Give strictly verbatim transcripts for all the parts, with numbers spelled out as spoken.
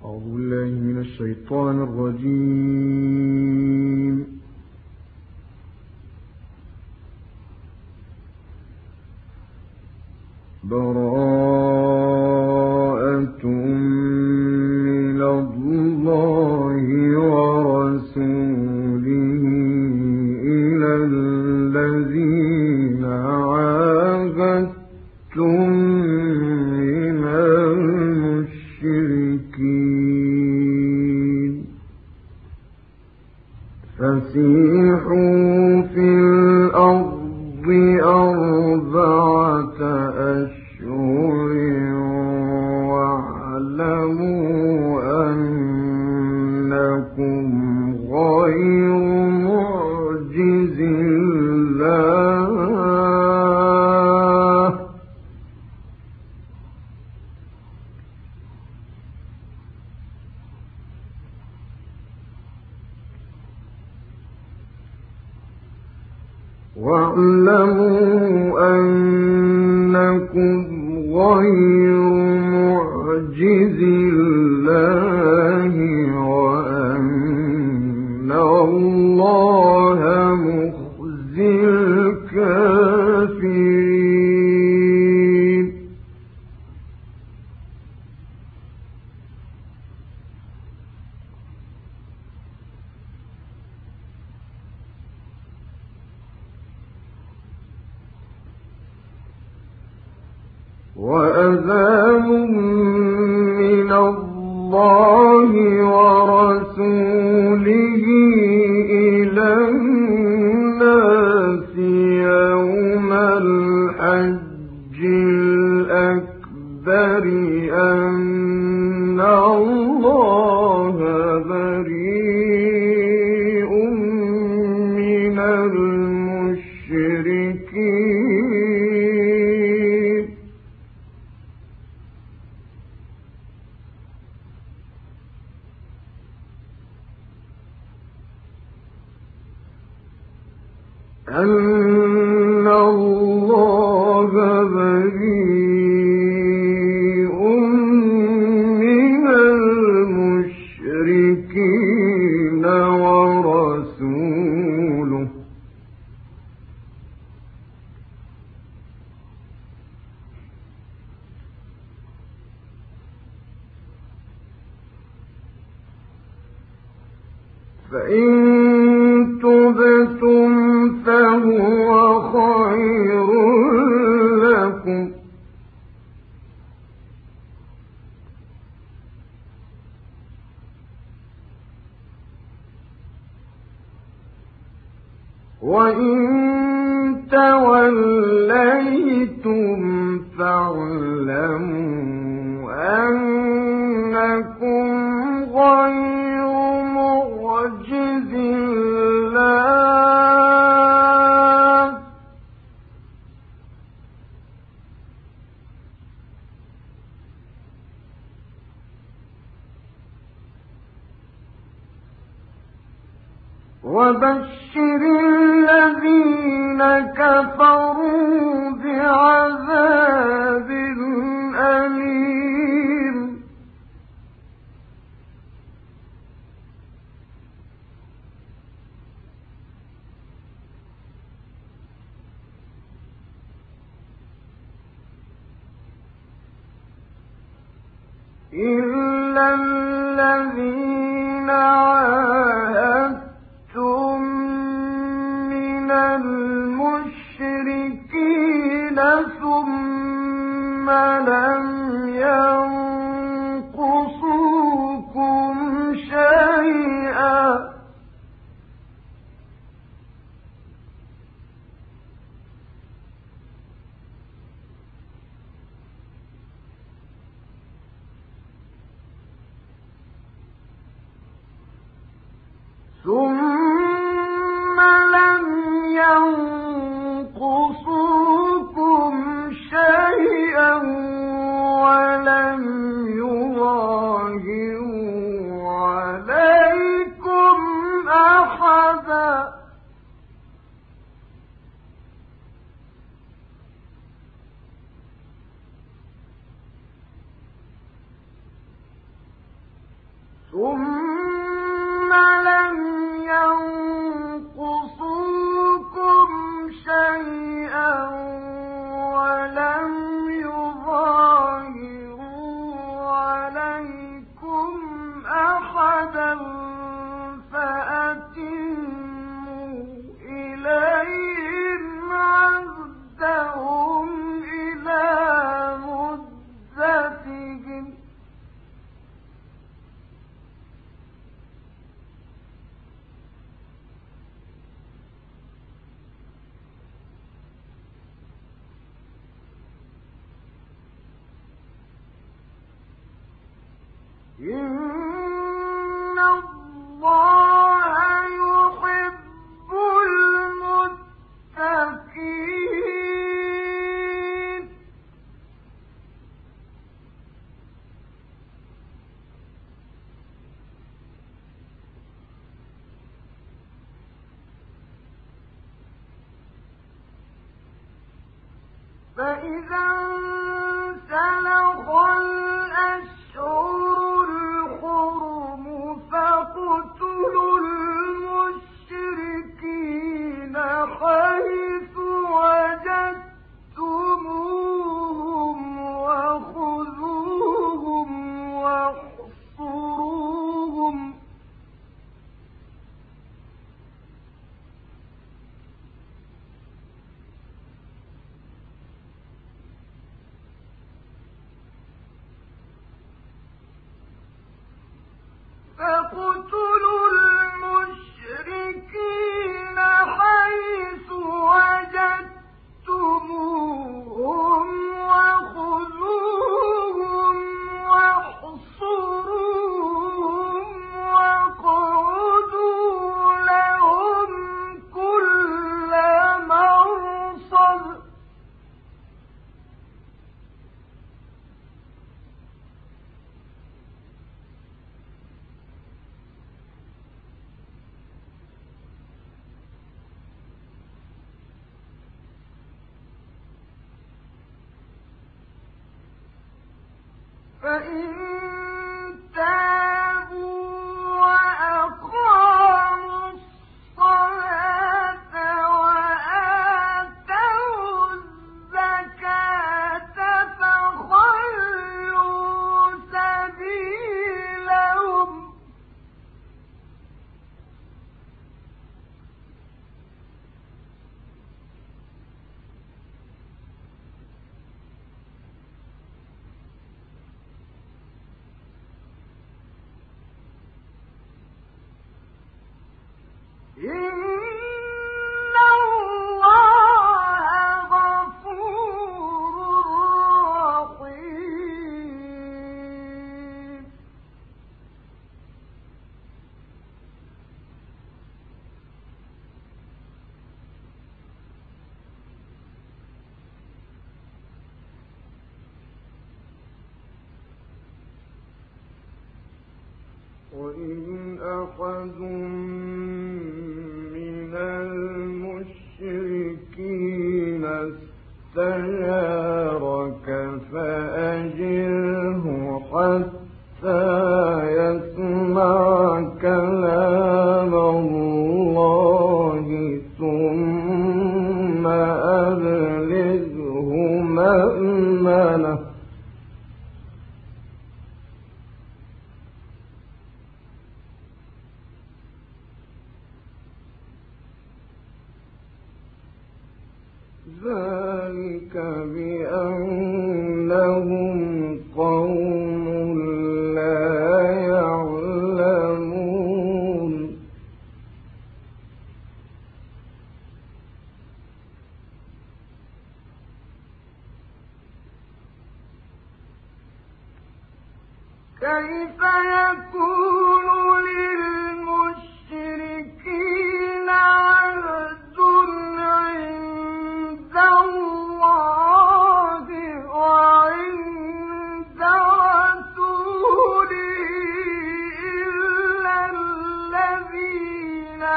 أعوذ بالله من الشيطان الرجيم. براءة من الله ورسوله إلى الذين عاهدتم من المشركين فسيحوا في الأرض أربعة أشهر واعلموا أنكم غير معجز الله واعلموا أنكم غير معجز الله وأن الله مخزي الكافرين وأذان من الله ورسوله إلى الناس يوم الحج الأكبر أن الله بريء من المشركين أن الله بريء من المشركين ورسوله فإن تبتم فهو خير لكم وإن توليتم فاعلموا أنكم غير معجز الله وبشر الذين كفروا بعذاب أليم إلا الذين عاهدتم من المشركين ثم لم ينقصوكم شيئا ثم لم ينقصوكم شيئا ولم يظاهروا عليكم أحدا ثم لم ينقصوكم شيئا ولم يظاهروا عليكم أحدا فأتموا إليهم عهدهم إلى مدتهم إن الله يحب المتقين فإذا انسلخ الأشهر الحرم فاقتلوا المشركين حيث وجدتموهم وخذوهم واحصروهم فاقتلوا المشركين حيث وجدتموهم وخذوهم واحصروهم واقعدوا لهم كل مرصد فإن تابوا وأقاموا الصلاة وآتوا الزكاة فخلوا سبيلهم إن الله غفور رحيم وإن أحد من المشركين استجارك فأجره حتى يسمع كلام الله ثم أبلغه مأمنه ذلك بأنهم قوم لا يعلمون كيف يكون للمشركين عهد عند الله وعند رسوله إلا الذين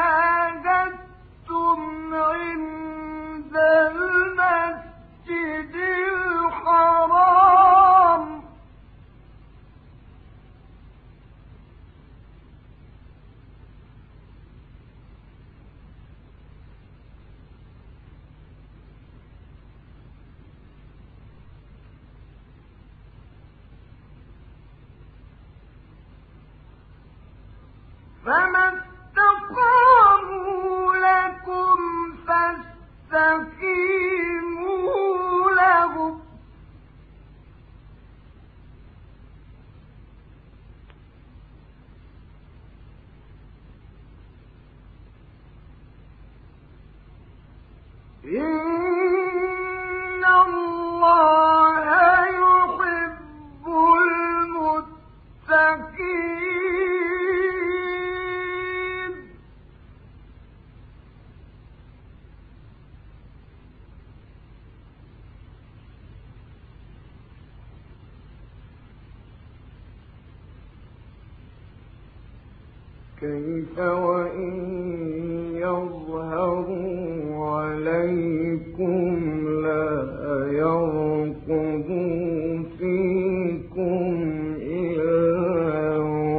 عاهدتم عند المسجد الحرام فما استقاموا لكم فاستقيموا لهم إن الله يحب المتقين كيف وإن يظهروا عليكم لا يرقبوا فيكم إلا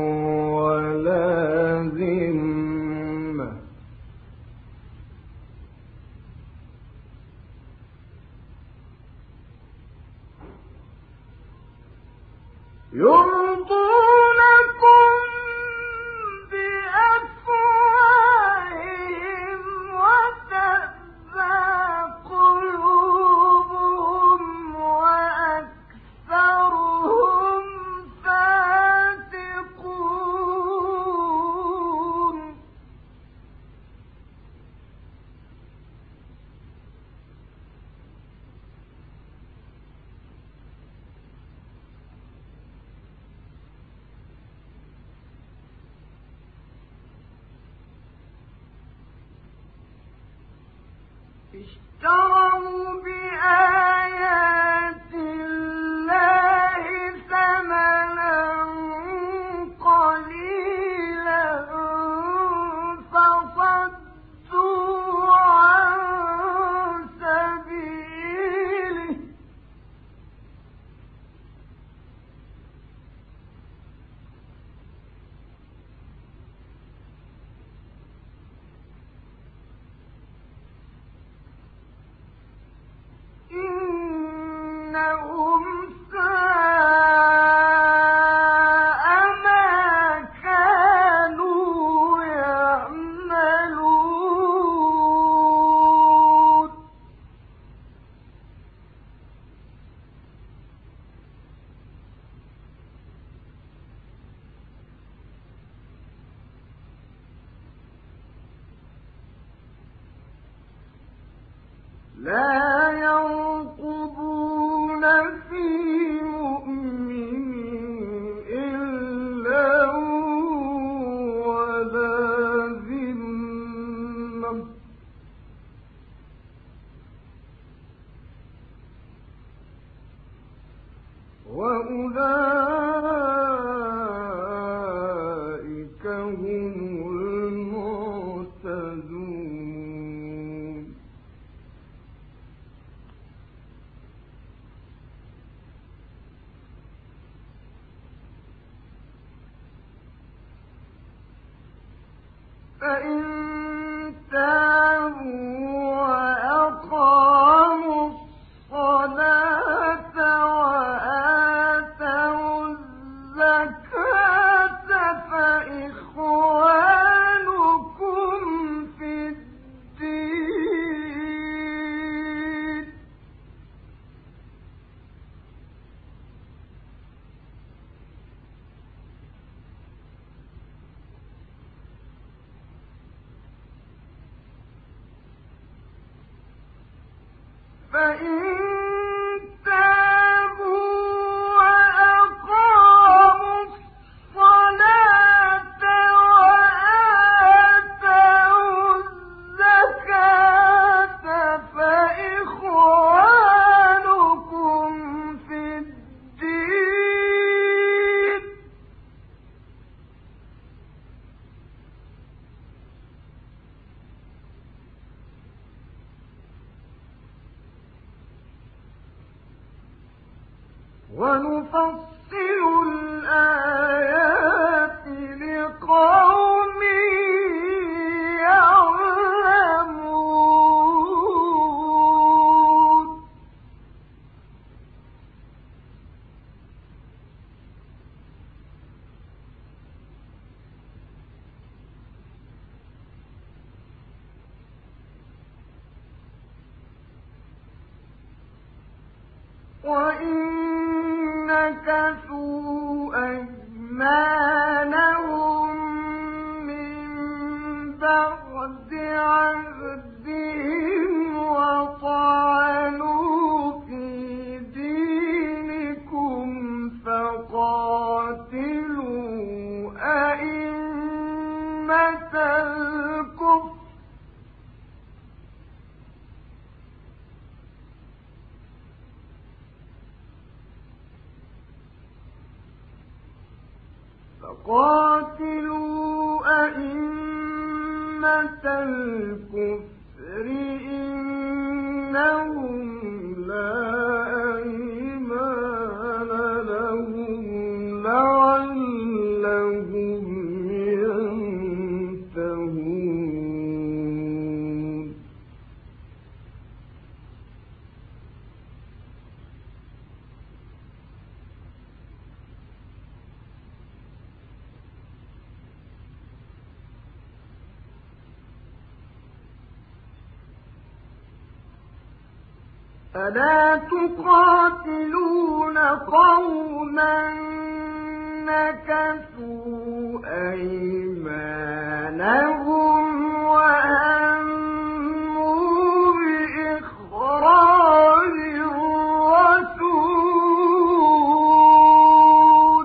ولا ذمة يرضونكم بأفواههم وتأبى قلوبهم وأكثرهم فاسقون اشتروا بآيات الله ثمنا قليلا فصدوا عن سبيله إنهم ساء ما كانوا يعملون لا يرقبون في مؤمن إلا ولا ذمة وأولئك هم المعتدون فإن تابوا وأقاموا الصلاة وآتوا الزكاة فإخوانكم في الدين فإن تابوا وأقاموا الصلاة وآتوا الزكاة فإخوانكم في الدين ونفصل الآيات لقوم يعلمون وإن نكثوا أيمانهم من بعد عهدهم وطعنوا في دينكم فقاتلوا أئمة الكفر فقاتلوا أئمة الكفر إنهم لا أيمان لهم لعلهم ينتهون ألا تقاتلون قوما نكثوا أيمانهم وهموا بإخراج الرسول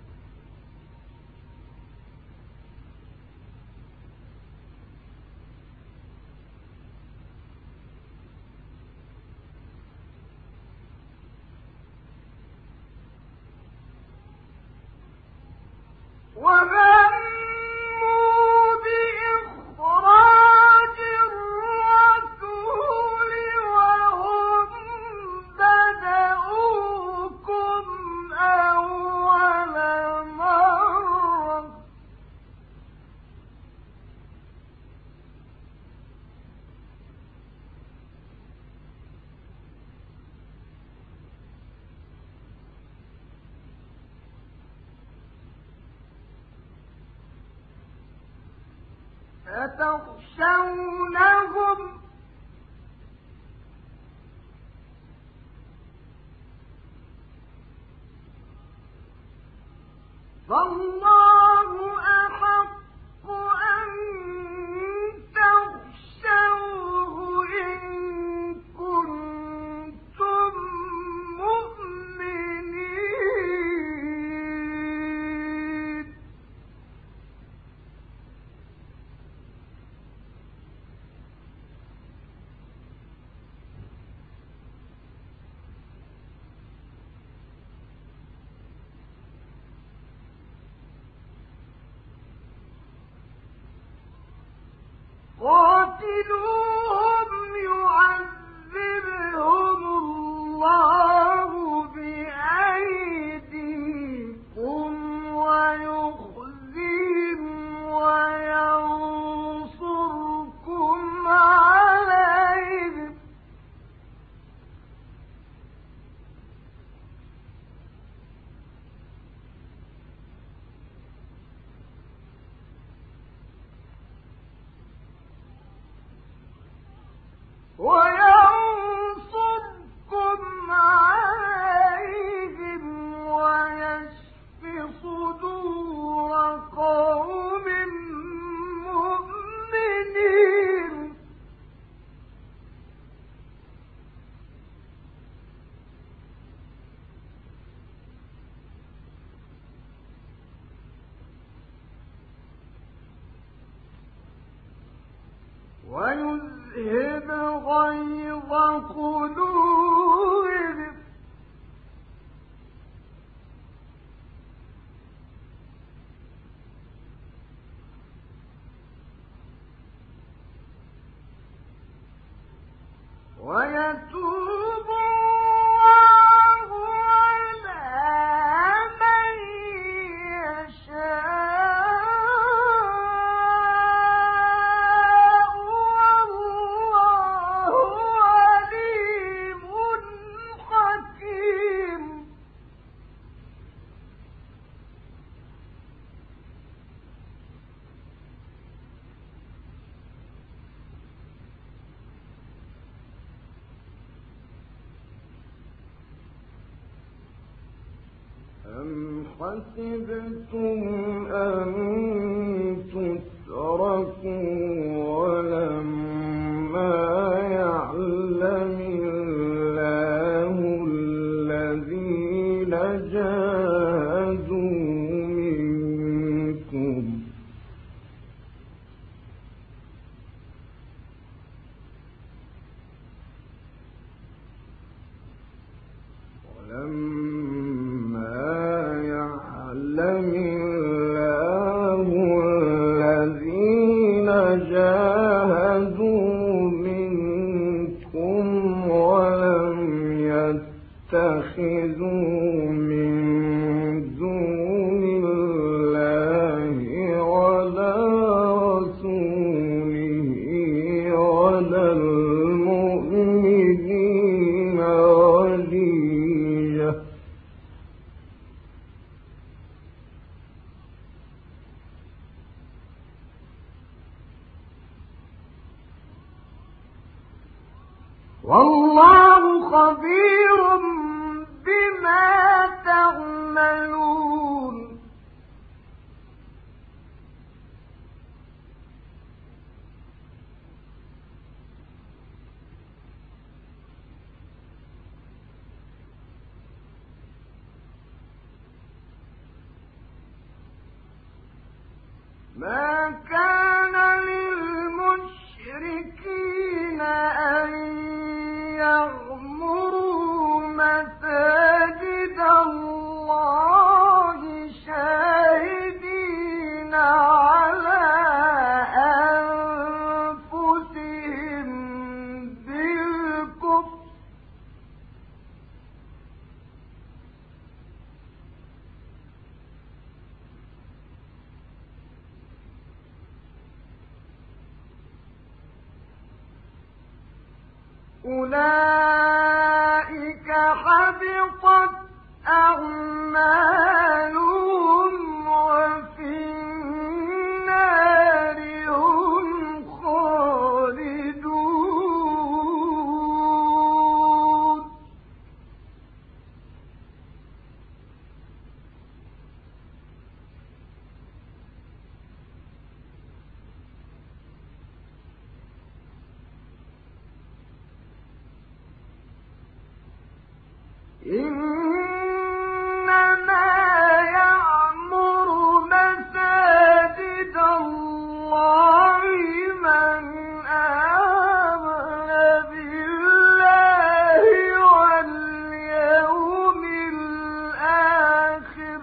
وهموا بإخراج الرسول وهم بدؤوكم أول مرة أتخشونهم فالله أحق أن تخشوه إن كنتم مؤمنين قاتلوهم يعذبهم الله بأيديكم ويخزيهم وينصركم عليهم وينصركم عليهم ويشف صدور قوم مؤمنين ويذهب غيظ قلوبهم ويتوب الله على من يشاء والله عليم حكيم حسبتم أن تتركوا ولما يعلم الله الذين جاهدوا منكم ولما يعلم الله الذين جاهدوا منكم ولم يتخذوا من دون الله ولا رسوله ولا المؤمنين وليا والله خبير بما تعملون ما كان للمشركين أن يعمروا مساجد الله شاهدين على أنفسهم بالكفر أولئك حبطت أعمالهم وفي النار هم خالدون إنما يعمر مساجد الله من آمن بالله واليوم الآخر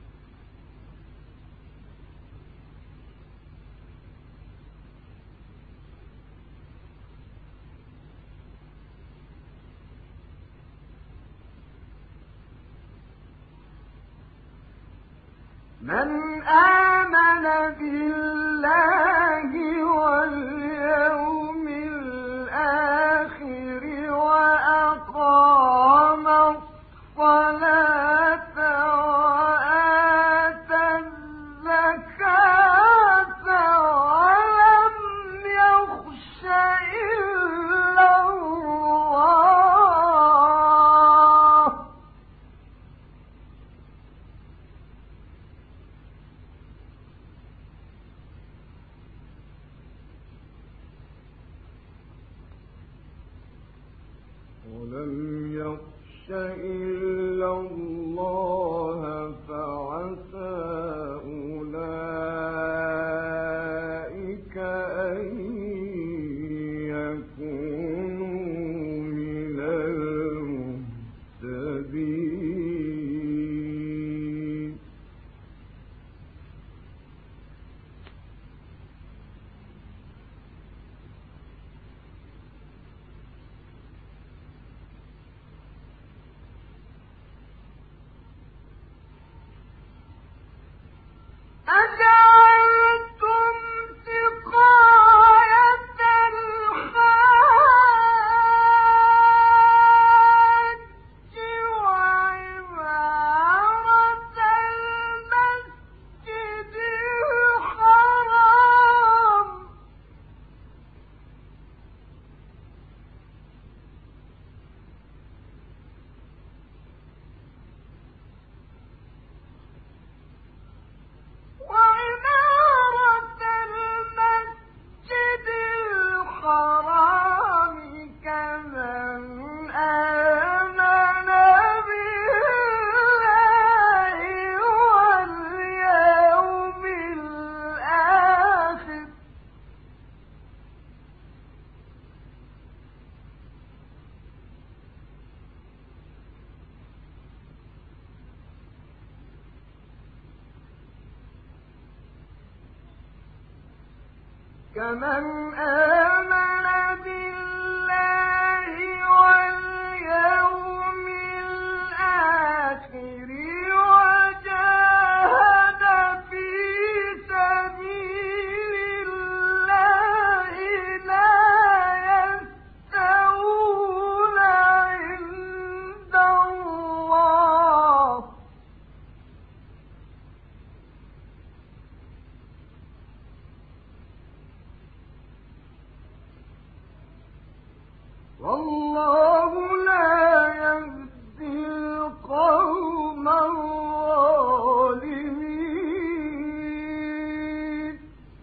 من آمن بالله واليوم الآخر وأقام الصلاة وآتى الزكاة ولم يخش إلا الله ولم يخش إلا الله فعسى أولئك أن يكونوا من المهتدين أجعلتم سقاية الحاج وعمارة المسجد الحرام كمن آمن بالله واليوم الآخر وجاهد في سبيل الله لا يستوون عند الله والله لا يهدي القوم الظالمين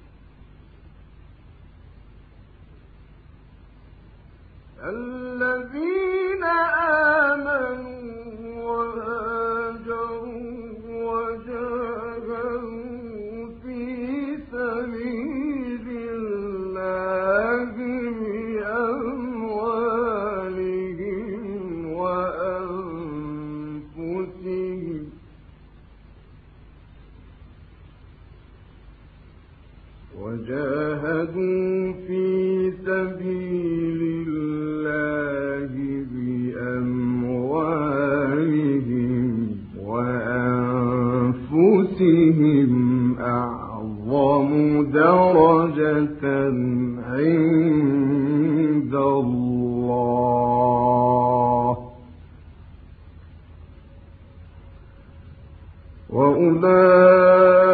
الذين آمنوا وهاجروا وجاهدوا في سبيل الله وجاهدوا في سبيل الله بأموالهم وأنفسهم أعظم درجة عند الله وأولئك